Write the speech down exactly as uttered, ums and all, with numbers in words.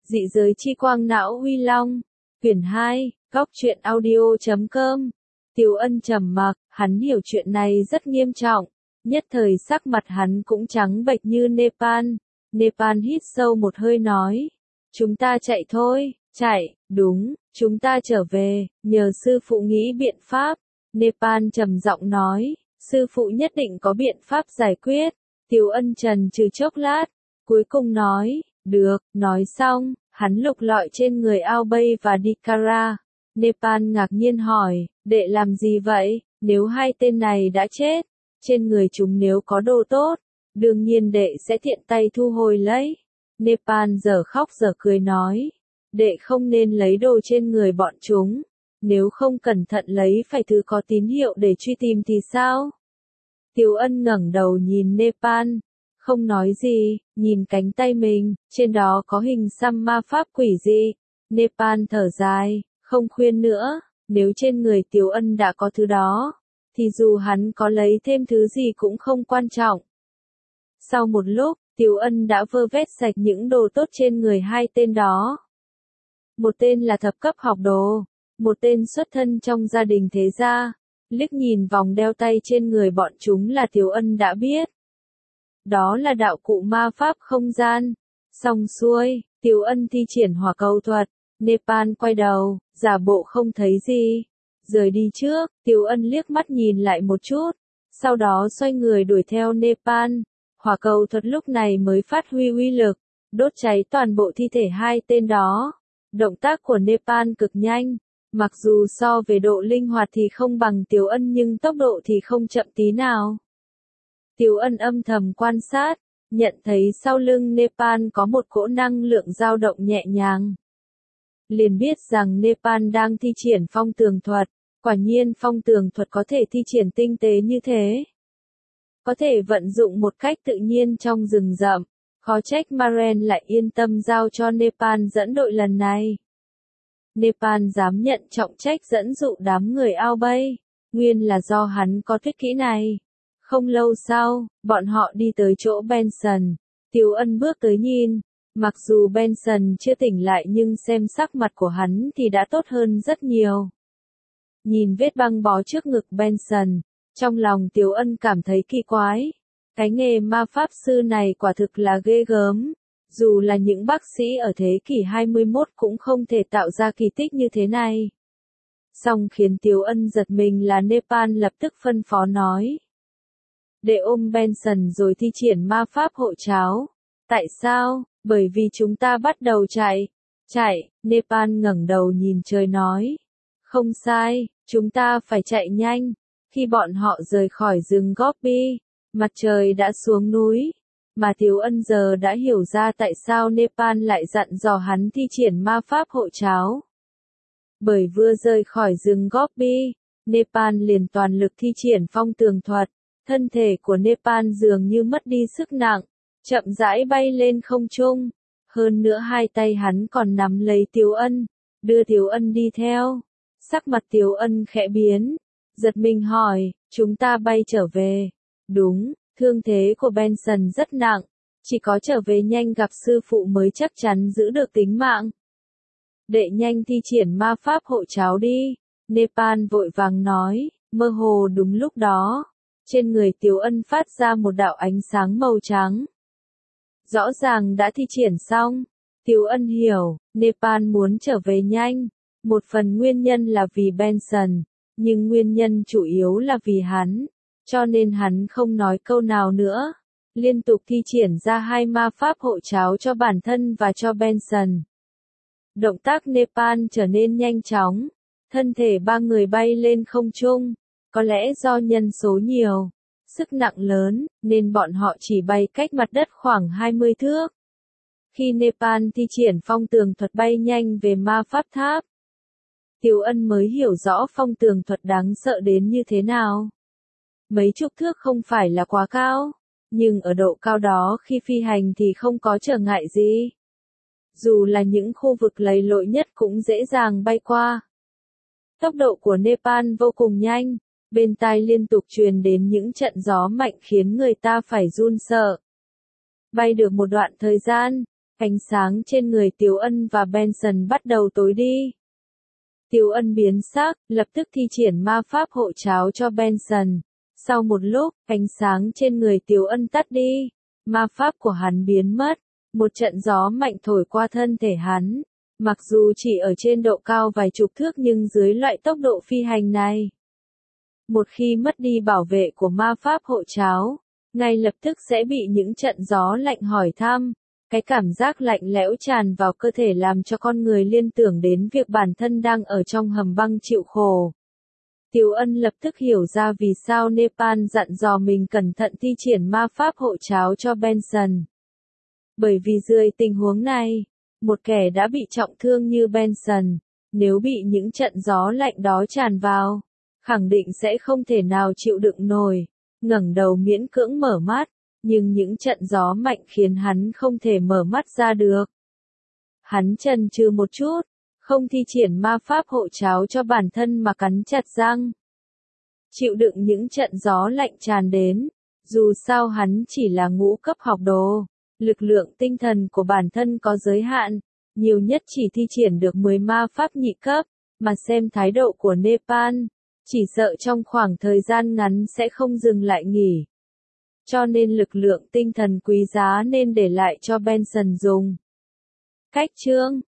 Dị giới chi quang não uy long. Quyển hai, góc truyện audio chấm com. Tiếu Ân trầm mặc, hắn hiểu chuyện này rất nghiêm trọng. Nhất thời sắc mặt hắn cũng trắng bệch như Nepal. Nepal hít sâu một hơi nói. Chúng ta chạy thôi, chạy, đúng, chúng ta trở về, nhờ sư phụ nghĩ biện pháp. Nepal trầm giọng nói, sư phụ nhất định có biện pháp giải quyết. Tiếu Ân trần trừ chốc lát, cuối cùng nói, được, nói xong, hắn lục lọi trên người Ao Bay và Dikara. Nepal ngạc nhiên hỏi, đệ làm gì vậy, nếu hai tên này đã chết, trên người chúng nếu có đồ tốt, đương nhiên đệ sẽ tiện tay thu hồi lấy. Nepal giờ khóc giờ cười nói, đệ không nên lấy đồ trên người bọn chúng, nếu không cẩn thận lấy phải thứ có tín hiệu để truy tìm thì sao? Tiếu Ân ngẩng đầu nhìn Nepal, không nói gì, nhìn cánh tay mình, trên đó có hình xăm ma pháp quỷ dị. Nepal thở dài, không khuyên nữa, nếu trên người Tiếu Ân đã có thứ đó, thì dù hắn có lấy thêm thứ gì cũng không quan trọng. Sau một lúc, Tiếu Ân đã vơ vét sạch những đồ tốt trên người hai tên đó. Một tên là thập cấp học đồ, một tên xuất thân trong gia đình thế gia. Liếc nhìn vòng đeo tay trên người bọn chúng là Tiếu Ân đã biết. Đó là đạo cụ ma pháp không gian. Xong xuôi, Tiếu Ân thi triển hỏa cầu thuật. Nepal quay đầu, giả bộ không thấy gì. Rời đi trước, Tiếu Ân liếc mắt nhìn lại một chút. Sau đó xoay người đuổi theo Nepal. Hỏa cầu thuật lúc này mới phát huy uy lực, đốt cháy toàn bộ thi thể hai tên đó. Động tác của Nepal cực nhanh. Mặc dù so về độ linh hoạt thì không bằng Tiếu Ân nhưng tốc độ thì không chậm tí nào. Tiếu Ân âm thầm quan sát, nhận thấy sau lưng Nepal có một cỗ năng lượng dao động nhẹ nhàng. Liền biết rằng Nepal đang thi triển phong tường thuật, quả nhiên phong tường thuật có thể thi triển tinh tế như thế. Có thể vận dụng một cách tự nhiên trong rừng rậm, khó trách Maren lại yên tâm giao cho Nepal dẫn đội lần này. Nepal dám nhận trọng trách dẫn dụ đám người Ao Bay, nguyên là do hắn có thuyết kỹ này. Không lâu sau, bọn họ đi tới chỗ Benson. Tiếu Ân bước tới nhìn, mặc dù Benson chưa tỉnh lại nhưng xem sắc mặt của hắn thì đã tốt hơn rất nhiều. Nhìn vết băng bó trước ngực Benson, trong lòng Tiếu Ân cảm thấy kỳ quái. Cái nghề ma pháp sư này quả thực là ghê gớm. Dù là những bác sĩ ở thế kỷ hai mươi mốt cũng không thể tạo ra kỳ tích như thế này. Song khiến Tiếu Ân giật mình là Nepal lập tức phân phó nói. Để ôm Benson rồi thi triển ma pháp hộ cháo. Tại sao? Bởi vì chúng ta bắt đầu chạy. Chạy, Nepal ngẩng đầu nhìn trời nói. Không sai, chúng ta phải chạy nhanh. Khi bọn họ rời khỏi rừng Gobi, mặt trời đã xuống núi. Mà Tiếu Ân giờ đã hiểu ra tại sao Nepal lại dặn dò hắn thi triển ma pháp hộ cháo. Bởi vừa rời khỏi rừng Gobi, Nepal liền toàn lực thi triển phong tường thuật, thân thể của Nepal dường như mất đi sức nặng, chậm rãi bay lên không trung. Hơn nữa hai tay hắn còn nắm lấy Tiếu Ân, đưa Tiếu Ân đi theo. Sắc mặt Tiếu Ân khẽ biến, giật mình hỏi, chúng ta bay trở về. Đúng. Thương thế của Benson rất nặng, chỉ có trở về nhanh gặp sư phụ mới chắc chắn giữ được tính mạng. Đệ nhanh thi triển ma pháp hộ cháo đi, Nepal vội vàng nói, mơ hồ đúng lúc đó. Trên người Tiếu Ân phát ra một đạo ánh sáng màu trắng. Rõ ràng đã thi triển xong, Tiếu Ân hiểu, Nepal muốn trở về nhanh. Một phần nguyên nhân là vì Benson, nhưng nguyên nhân chủ yếu là vì hắn. Cho nên hắn không nói câu nào nữa, liên tục thi triển ra hai ma pháp hộ cháo cho bản thân và cho Benson. Động tác Nepal trở nên nhanh chóng, thân thể ba người bay lên không trung, có lẽ do nhân số nhiều, sức nặng lớn, nên bọn họ chỉ bay cách mặt đất khoảng hai mươi thước. Khi Nepal thi triển phong tường thuật bay nhanh về ma pháp tháp, Tiếu Ân mới hiểu rõ phong tường thuật đáng sợ đến như thế nào. Mấy chục thước không phải là quá cao, nhưng ở độ cao đó khi phi hành thì không có trở ngại gì. Dù là những khu vực lầy lội nhất cũng dễ dàng bay qua. Tốc độ của Nepal vô cùng nhanh, bên tai liên tục truyền đến những trận gió mạnh khiến người ta phải run sợ. Bay được một đoạn thời gian, ánh sáng trên người Tiếu Ân và Benson bắt đầu tối đi. Tiếu Ân biến sắc, lập tức thi triển ma pháp hộ tráo cho Benson. Sau một lúc, ánh sáng trên người Tiếu Ân tắt đi, ma pháp của hắn biến mất, một trận gió mạnh thổi qua thân thể hắn. Mặc dù chỉ ở trên độ cao vài chục thước nhưng dưới loại tốc độ phi hành này, một khi mất đi bảo vệ của ma pháp hộ tráo, ngay lập tức sẽ bị những trận gió lạnh hỏi thăm. Cái cảm giác lạnh lẽo tràn vào cơ thể làm cho con người liên tưởng đến việc bản thân đang ở trong hầm băng chịu khổ. Tiếu Ân lập tức hiểu ra vì sao Nepal dặn dò mình cẩn thận thi triển ma pháp hộ tráo cho Benson. Bởi vì dưới tình huống này, một kẻ đã bị trọng thương như Benson, nếu bị những trận gió lạnh đó tràn vào, khẳng định sẽ không thể nào chịu đựng nổi. Ngẩng đầu miễn cưỡng mở mắt, nhưng những trận gió mạnh khiến hắn không thể mở mắt ra được. Hắn chần chừ một chút, không thi triển ma pháp hộ tráo cho bản thân mà cắn chặt răng. Chịu đựng những trận gió lạnh tràn đến, dù sao hắn chỉ là ngũ cấp học đồ, lực lượng tinh thần của bản thân có giới hạn, nhiều nhất chỉ thi triển được mười ma pháp nhị cấp, mà xem thái độ của Nepal, chỉ sợ trong khoảng thời gian ngắn sẽ không dừng lại nghỉ. Cho nên lực lượng tinh thần quý giá nên để lại cho Benson dùng. Cách chương